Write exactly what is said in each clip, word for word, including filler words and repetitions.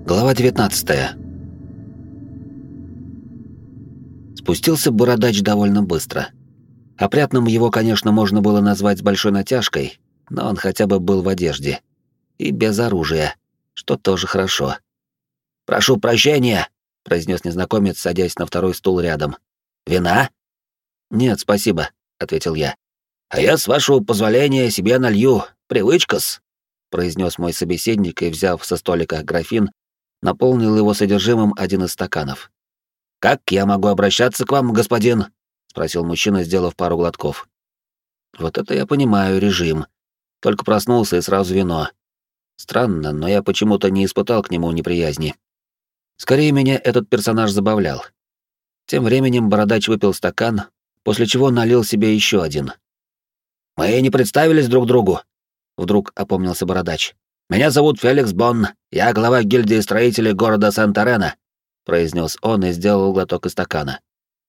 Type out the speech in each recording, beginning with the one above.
Глава девятнадцатая. Спустился бородач довольно быстро. Опрятным его, конечно, можно было назвать с большой натяжкой, но он хотя бы был в одежде. И без оружия, что тоже хорошо. «Прошу прощения», — произнес незнакомец, садясь на второй стул рядом. «Вина?» «Нет, спасибо», — ответил я. «А я, с вашего позволения, себе налью. Привычка-с», — произнес мой собеседник и, взяв со столика графин, наполнил его содержимым один из стаканов. «Как я могу обращаться к вам, господин?» — спросил мужчина, сделав пару глотков. «Вот это я понимаю, режим. Только проснулся и сразу вино. Странно, но я почему-то не испытал к нему неприязни. Скорее, меня этот персонаж забавлял. Тем временем бородач выпил стакан, после чего налил себе еще один. «Мы не представились друг другу», — вдруг опомнился бородач. «Меня зовут Феликс Бонн, я глава гильдии строителей города Сент-Эрена», — произнес он и сделал глоток из стакана.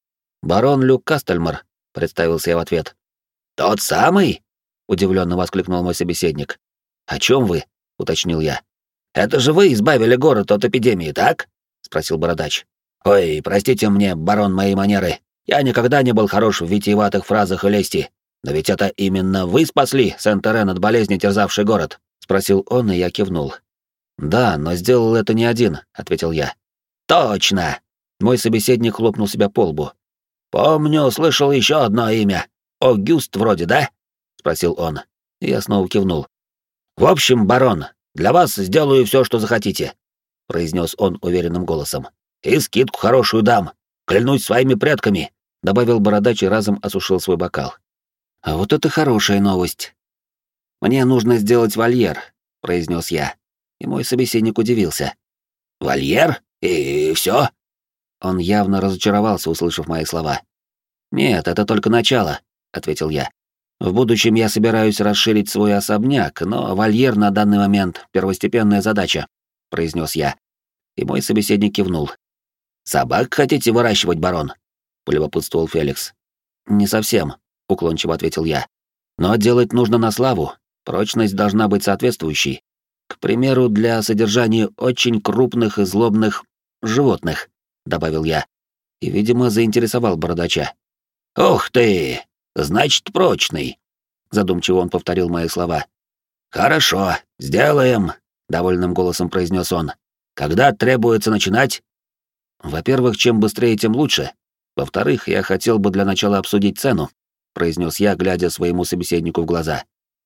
«Барон Люк Кастельмар», — представился я в ответ. «Тот самый?» — удивленно воскликнул мой собеседник. «О чем вы?» — уточнил я. «Это же вы избавили город от эпидемии, так?» — спросил бородач. «Ой, простите мне, барон, мои манеры. Я никогда не был хорош в витиеватых фразах и лести. Но ведь это именно вы спасли Сент-Эрен от болезни, терзавший город?» — спросил он, и я кивнул. «Да, но сделал это не один», — ответил я. «Точно!» — мой собеседник хлопнул себя по лбу. «Помню, слышал еще одно имя. Огюст вроде, да?» — спросил он. И я снова кивнул. «В общем, барон, для вас сделаю все, что захотите», — произнес он уверенным голосом. «И скидку хорошую дам. Клянусь своими предками», — добавил бородач и разом осушил свой бокал. «А вот это хорошая новость. Мне нужно сделать вольер», — произнес я. И мой собеседник удивился. «Вольер? И все?» Он явно разочаровался, услышав мои слова. «Нет, это только начало», — ответил я. «В будущем я собираюсь расширить свой особняк, но вольер на данный момент — первостепенная задача», — произнес я. И мой собеседник кивнул. «Собак хотите выращивать, барон?» — полюбопытствовал Феликс. «Не совсем», — уклончиво ответил я. «Но делать нужно на славу, прочность должна быть соответствующей. К примеру, для содержания очень крупных и злобных животных», — добавил я. И, видимо, заинтересовал бородача. «Ух ты! Значит, прочный!» — задумчиво он повторил мои слова. «Хорошо, сделаем», — довольным голосом произнес он. «Когда требуется начинать?» «Во-первых, чем быстрее, тем лучше. Во-вторых, я хотел бы для начала обсудить цену», — произнес я, глядя своему собеседнику в глаза.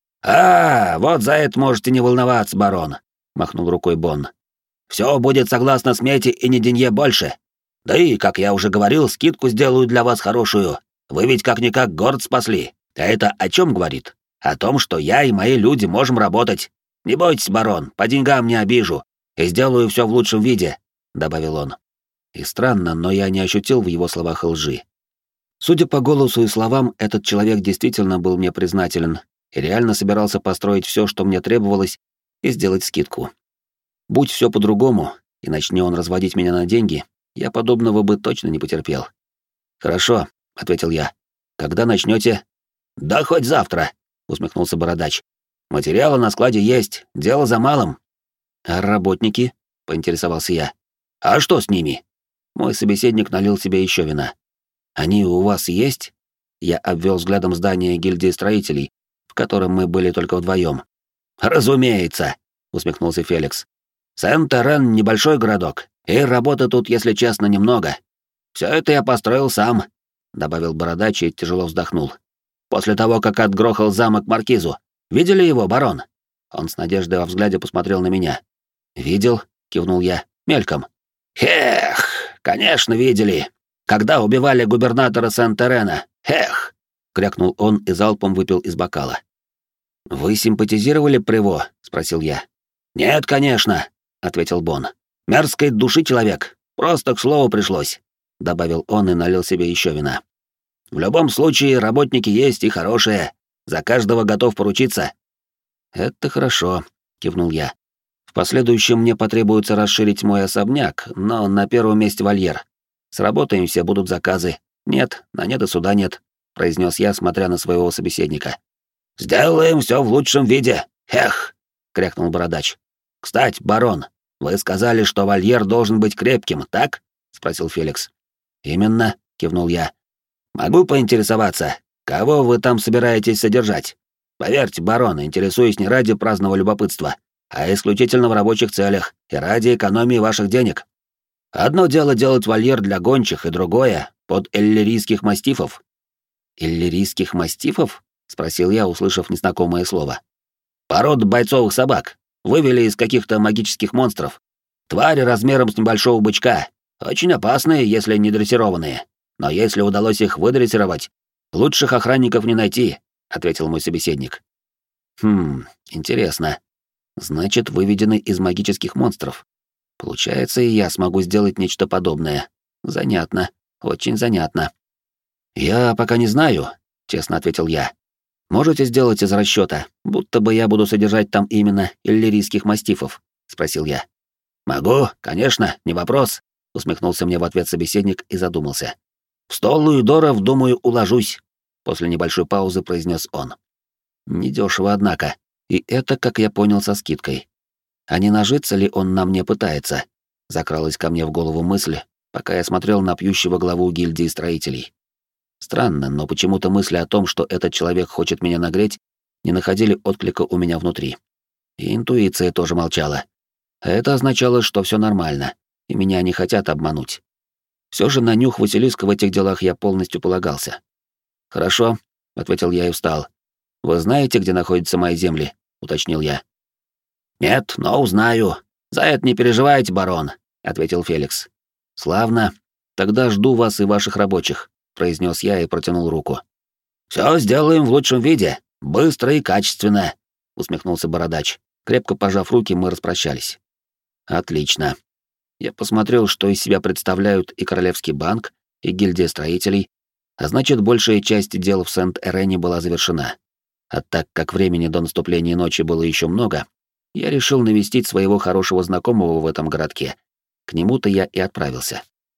«А, вот за это можете не волноваться, барон», — махнул рукой Бонн. «Все будет согласно смете и ни денье больше. Да и, как я уже говорил, скидку сделаю для вас хорошую. Вы ведь как-никак город спасли. А это о чем говорит? О том, что я и мои люди можем работать. Не бойтесь, барон, по деньгам не обижу. И сделаю все в лучшем виде», — добавил он. И странно, но я не ощутил в его словах лжи. Судя по голосу и словам, этот человек действительно был мне признателен и реально собирался построить все, что мне требовалось, и сделать скидку. Будь все по-другому, и начни он разводить меня на деньги, я подобного бы точно не потерпел. «Хорошо», — ответил я. «Когда начнете?» «Да хоть завтра», — усмехнулся бородач. «Материалы на складе есть, дело за малым». «А работники?» — поинтересовался я. «А что с ними?» Мой собеседник налил себе еще вина. «Они у вас есть?» Я обвел взглядом здание гильдии строителей, в котором мы были только вдвоем. «Разумеется», — усмехнулся Феликс. «Сент-Эрен — небольшой городок, и работы тут, если честно, немного. Все это я построил сам», — добавил бородач и тяжело вздохнул. «После того, как отгрохал замок Маркизу. Видели его, барон?» Он с надеждой во взгляде посмотрел на меня. «Видел», — кивнул я, — «мельком». «Эх, конечно, видели. Когда убивали губернатора Сент-Эрена. Эх!» — крякнул он и залпом выпил из бокала. «Вы симпатизировали Приво?» — спросил я. «Нет, конечно», — ответил Бонн. «Мерзкой души человек. Просто к слову пришлось», — добавил он и налил себе еще вина. «В любом случае, работники есть и хорошие. За каждого готов поручиться». «Это хорошо», — кивнул я. «В последующем мне потребуется расширить мой особняк, но на первом месте вольер. Сработаемся, будут заказы. Нет, на нет и суда нет», — произнес я, смотря на своего собеседника. «Сделаем все в лучшем виде. Эх!» — крякнул бородач. «Кстати, барон, вы сказали, что вольер должен быть крепким, так?» — спросил Феликс. «Именно», — кивнул я. «Могу поинтересоваться, кого вы там собираетесь содержать? Поверьте, барон, интересуюсь не ради праздного любопытства, а исключительно в рабочих целях и ради экономии ваших денег. Одно дело делать вольер для гончих, и другое — под эллирийских мастифов». «Эллирийских мастифов?» — спросил я, услышав незнакомое слово. «Порода бойцовых собак. Вывели из каких-то магических монстров. Твари размером с небольшого бычка. Очень опасные, если не дрессированные. Но если удалось их выдрессировать, лучших охранников не найти», — ответил мой собеседник. «Хм, интересно. Значит, выведены из магических монстров. Получается, и я смогу сделать нечто подобное. Занятно, очень занятно». «Я пока не знаю», — честно ответил я. «Можете сделать из расчета, будто бы я буду содержать там именно иллирийских мастифов?» — спросил я. «Могу, конечно, не вопрос», — усмехнулся мне в ответ собеседник и задумался. «В сто луидоров, думаю, уложусь», — после небольшой паузы произнес он. Недешево, однако, и это, как я понял, со скидкой. А не нажиться ли он на мне пытается? Закралась ко мне в голову мысль, пока я смотрел на пьющего главу гильдии строителей. Странно, но почему-то мысли о том, что этот человек хочет меня нагреть, не находили отклика у меня внутри. И интуиция тоже молчала. А это означало, что все нормально, и меня не хотят обмануть. Все же на нюх Василиска в этих делах я полностью полагался. «Хорошо», — ответил я и встал. «Вы знаете, где находятся мои земли?» — уточнил я. «Нет, но узнаю. За это не переживайте, барон», — ответил Феликс. «Славно. Тогда жду вас и ваших рабочих», — произнес я и протянул руку. «Все сделаем в лучшем виде, быстро и качественно», — усмехнулся бородач. Крепко пожав руки, мы распрощались. «Отлично». Я посмотрел, что из себя представляют и Королевский банк, и гильдия строителей, а значит, большая часть дел в Сент-Эрене была завершена. А так как времени до наступления ночи было еще много, я решил навестить своего хорошего знакомого в этом городке. К нему-то я и отправился.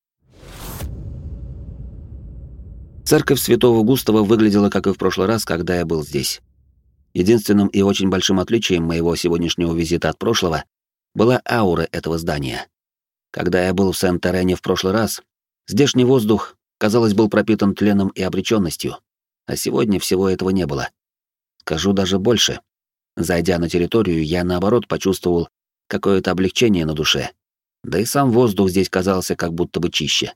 Церковь Святого Густава выглядела, как и в прошлый раз, когда я был здесь. Единственным и очень большим отличием моего сегодняшнего визита от прошлого была аура этого здания. Когда я был в Сент-Эрене в прошлый раз, здешний воздух, казалось, был пропитан тленом и обреченностью, а сегодня всего этого не было. Скажу даже больше. Зайдя на территорию, я, наоборот, почувствовал какое-то облегчение на душе. Да и сам воздух здесь казался как будто бы чище.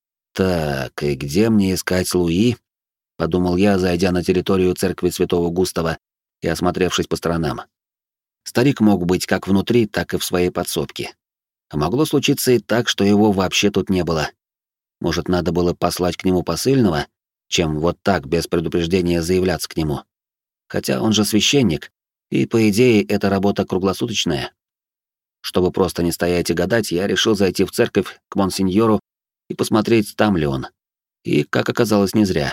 «Так, и где мне искать Луи?» — подумал я, зайдя на территорию церкви Святого Густава и осмотревшись по сторонам. Старик мог быть как внутри, так и в своей подсобке. А могло случиться и так, что его вообще тут не было. Может, надо было послать к нему посыльного, чем вот так, без предупреждения, заявляться к нему. Хотя он же священник, и, по идее, это работа круглосуточная. Чтобы просто не стоять и гадать, я решил зайти в церковь к монсеньору и посмотреть, там ли он. И, как оказалось, не зря.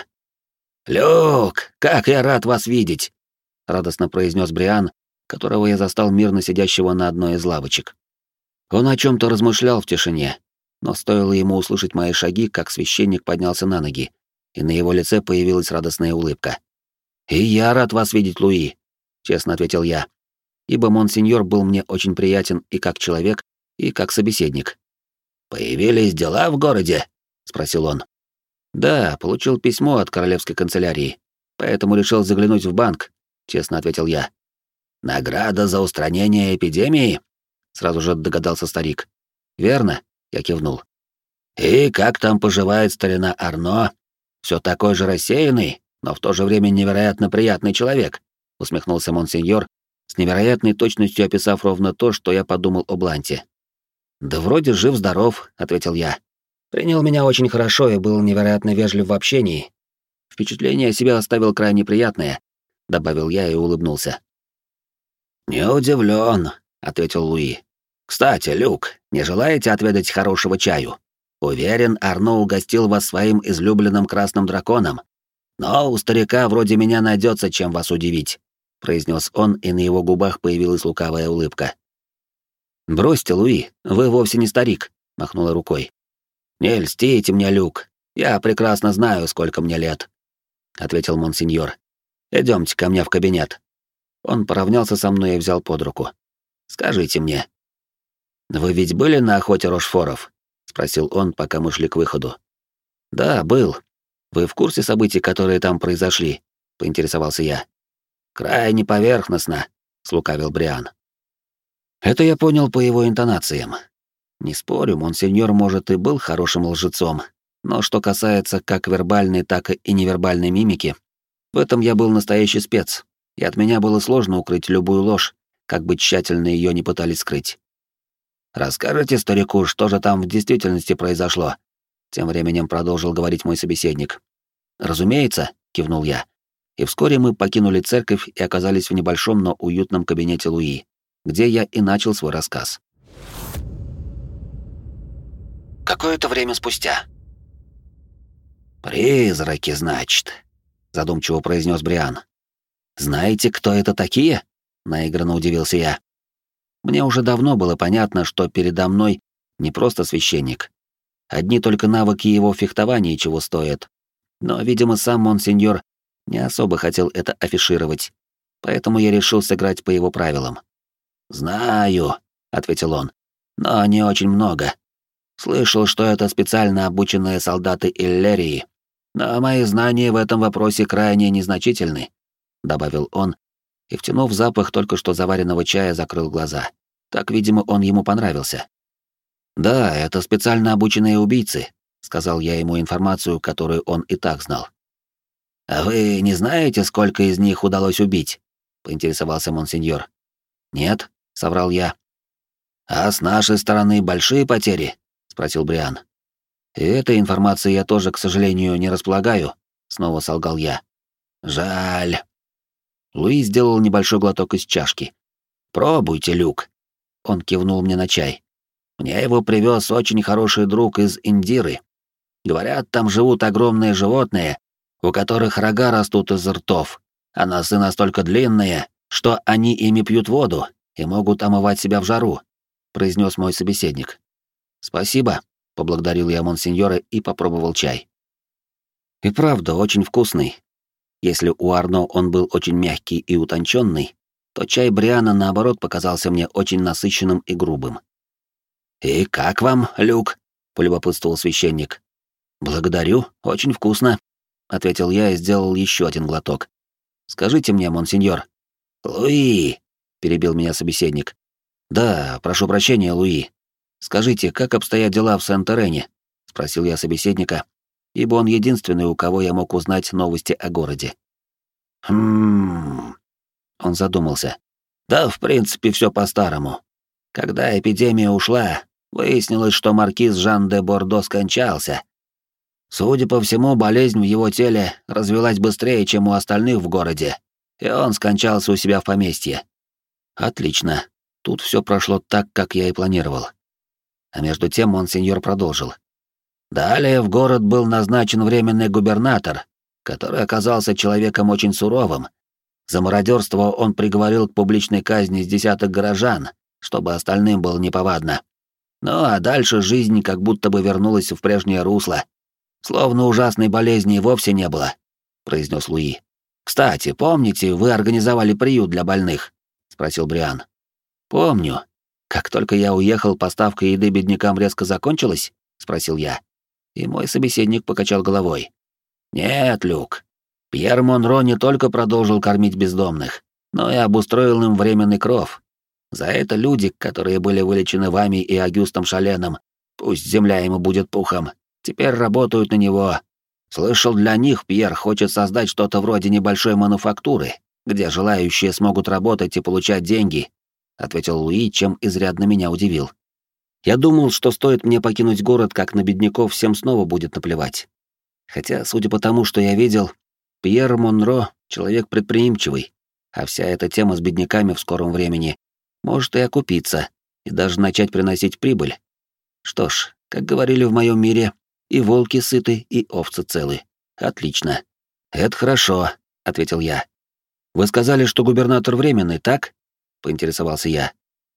«Люк, как я рад вас видеть!» — радостно произнес Бриан, которого я застал мирно сидящего на одной из лавочек. Он о чем-то размышлял в тишине, но стоило ему услышать мои шаги, как священник поднялся на ноги, и на его лице появилась радостная улыбка. «И я рад вас видеть, Луи», — честно ответил я, ибо монсеньор был мне очень приятен и как человек, и как собеседник. «Появились дела в городе?» — спросил он. «Да, получил письмо от королевской канцелярии, поэтому решил заглянуть в банк», — честно ответил я. «Награда за устранение эпидемии?» — сразу же догадался старик. «Верно», — я кивнул. «И как там поживает старина Арно? Все такой же рассеянный, но в то же время невероятно приятный человек», — усмехнулся монсеньор, с невероятной точностью описав ровно то, что я подумал о Бланте. «Да вроде жив-здоров», — ответил я. «Принял меня очень хорошо и был невероятно вежлив в общении. Впечатление о себе оставил крайне приятное», — добавил я и улыбнулся. «Не удивлен», — ответил Луи. «Кстати, Люк, не желаете отведать хорошего чаю? Уверен, Арно угостил вас своим излюбленным красным драконом. Но у старика вроде меня найдется, чем вас удивить», — произнес он, и на его губах появилась лукавая улыбка. «Бросьте, Луи, вы вовсе не старик», — махнула рукой. «Не льстите мне, Люк, я прекрасно знаю, сколько мне лет», — ответил монсеньор. «Идемте ко мне в кабинет». Он поравнялся со мной и взял под руку. «Скажите мне, «Вы ведь были на охоте Рошфоров?» — спросил он, пока мы шли к выходу. «Да, был. Вы в курсе событий, которые там произошли?» — поинтересовался я. «Крайне поверхностно», — слукавил Бриан. Это я понял по его интонациям. Не спорю, монсеньор, может, и был хорошим лжецом, но что касается как вербальной, так и невербальной мимики, в этом я был настоящий спец, и от меня было сложно укрыть любую ложь, как бы тщательно ее не пытались скрыть. «Расскажите старику, что же там в действительности произошло?» Тем временем продолжил говорить мой собеседник. «Разумеется», — кивнул я. И вскоре мы покинули церковь и оказались в небольшом, но уютном кабинете Луи, где я и начал свой рассказ. Какое-то время спустя. «Призраки, значит», — задумчиво произнес Бриан. «Знаете, кто это такие?» — наигранно удивился я. Мне уже давно было понятно, что передо мной не просто священник. Одни только навыки его фехтования чего стоят. Но, видимо, сам монсеньор не особо хотел это афишировать, поэтому я решил сыграть по его правилам. «Знаю», — ответил он, — «но не очень много. Слышал, что это специально обученные солдаты Иллерии, но мои знания в этом вопросе крайне незначительны», — добавил он, и, втянув запах только что заваренного чая, закрыл глаза. Так, видимо, он ему понравился. «Да, это специально обученные убийцы», — сказал я ему информацию, которую он и так знал. «А вы не знаете, сколько из них удалось убить?» — поинтересовался монсеньор. «Нет», — соврал я. «А с нашей стороны большие потери?» — спросил Бриан. «И этой информацией я тоже, к сожалению, не располагаю», — снова солгал я. «Жаль». Луи сделал небольшой глоток из чашки. «Пробуйте, Люк». Он кивнул мне на чай. «Мне его привез очень хороший друг из Индиры. Говорят, там живут огромные животные, у которых рога растут из ртов, а носы настолько длинные, что они ими пьют воду и могут омывать себя в жару», — произнес мой собеседник. «Спасибо», — поблагодарил я монсеньора и попробовал чай. И правда, очень вкусный. Если у Арно он был очень мягкий и утонченный, то чай Бриана, наоборот, показался мне очень насыщенным и грубым. «И как вам, Люк?» — полюбопытствовал священник. «Благодарю, очень вкусно», — ответил я и сделал еще один глоток. «Скажите мне, монсеньор». «Луи!» — перебил меня собеседник. «Да, прошу прощения, Луи. Скажите, как обстоят дела в Сент-Терене?» — спросил я собеседника, ибо он единственный, у кого я мог узнать новости о городе. «Хм...» Он задумался. «Да, в принципе, все по-старому. Когда эпидемия ушла, выяснилось, что маркиз Жан де Бордо скончался. Судя по всему, болезнь в его теле развилась быстрее, чем у остальных в городе, и он скончался у себя в поместье». «Отлично. Тут все прошло так, как я и планировал». А между тем монсеньор продолжил. «Далее в город был назначен временный губернатор, который оказался человеком очень суровым. За мародерство он приговорил к публичной казни с десяток горожан, чтобы остальным было неповадно. Ну а дальше жизнь как будто бы вернулась в прежнее русло. Словно ужасной болезни и вовсе не было», — произнес Луи. «Кстати, помните, вы организовали приют для больных?» — спросил Бриан. «Помню. Как только я уехал, поставка еды беднякам резко закончилась?» — спросил я. И мой собеседник покачал головой. «Нет, Люк. Пьер Монро не только продолжил кормить бездомных, но и обустроил им временный кров. За это люди, которые были вылечены вами и Агюстом Шаленом, пусть земля ему будет пухом, теперь работают на него. Слышал, для них Пьер хочет создать что-то вроде небольшой мануфактуры, где желающие смогут работать и получать деньги», — ответил Луи, чем изрядно меня удивил. Я думал, что стоит мне покинуть город, как на бедняков всем снова будет наплевать. Хотя, судя по тому, что я видел, Пьер Монро — человек предприимчивый, а вся эта тема с бедняками в скором времени может и окупиться, и даже начать приносить прибыль. Что ж, как говорили в моем мире, и волки сыты, и овцы целы. Отлично. «Это хорошо», — ответил я. «Вы сказали, что губернатор временный, так?» — поинтересовался я.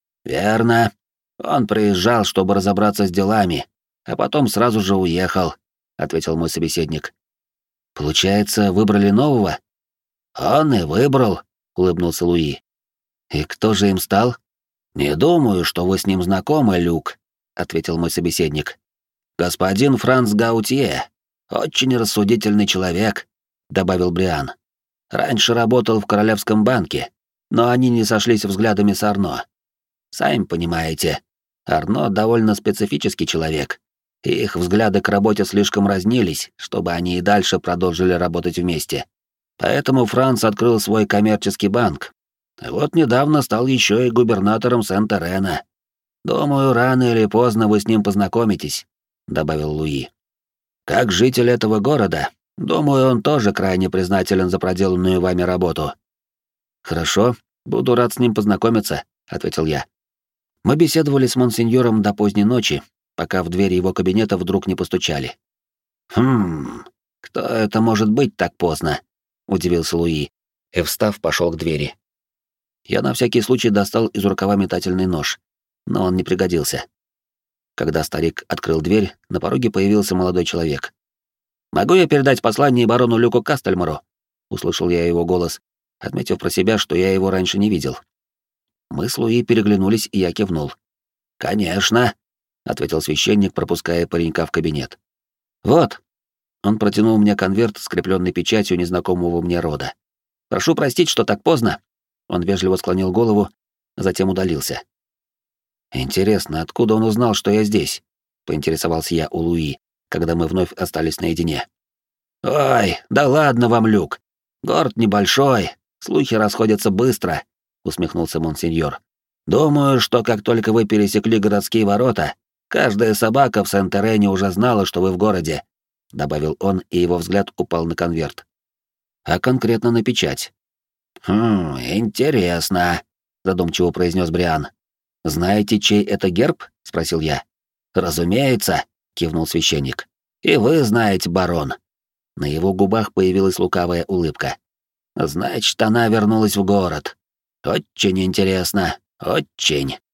«Верно. Он приезжал, чтобы разобраться с делами, а потом сразу же уехал», — ответил мой собеседник. «Получается, выбрали нового?» «Он и выбрал», — улыбнулся Луи. «И кто же им стал?» «Не думаю, что вы с ним знакомы, Люк», — ответил мой собеседник. «Господин Франц Гаутье, очень рассудительный человек», — добавил Бриан. «Раньше работал в Королевском банке, но они не сошлись взглядами с Арно. Сами понимаете, Арно довольно специфический человек, и их взгляды к работе слишком разнились, чтобы они и дальше продолжили работать вместе. Поэтому Франц открыл свой коммерческий банк. Вот недавно стал еще и губернатором Сент-Эрена. Думаю, рано или поздно вы с ним познакомитесь», — добавил Луи. «Как житель этого города, думаю, он тоже крайне признателен за проделанную вами работу». «Хорошо, буду рад с ним познакомиться», — ответил я. Мы беседовали с монсеньором до поздней ночи, пока в дверь его кабинета вдруг не постучали. «Хм, кто это может быть так поздно?» — удивился Луи, и, встав, пошел к двери. Я на всякий случай достал из рукава метательный нож, но он не пригодился. Когда старик открыл дверь, на пороге появился молодой человек. «Могу я передать послание барону Люку Кастельмару?» — услышал я его голос, отметив про себя, что я его раньше не видел. Мы с Луи переглянулись, и я кивнул. «Конечно», — ответил священник, пропуская паренька в кабинет. «Вот». Он протянул мне конверт, скрепленный печатью незнакомого мне рода. «Прошу простить, что так поздно». Он вежливо склонил голову, а затем удалился. «Интересно, откуда он узнал, что я здесь?» — поинтересовался я у Луи, когда мы вновь остались наедине. «Ой, да ладно вам, Люк. Город небольшой, слухи расходятся быстро», — усмехнулся монсеньор. «Думаю, что как только вы пересекли городские ворота, каждая собака в Сент-Эрене уже знала, что вы в городе», — добавил он, и его взгляд упал на конверт. «А конкретно на печать». «Хм, интересно», — задумчиво произнес Бриан. «Знаете, чей это герб?» — спросил я. «Разумеется», — кивнул священник. «И вы знаете, барон». На его губах появилась лукавая улыбка. «Значит, она вернулась в город. Очень интересно, очень».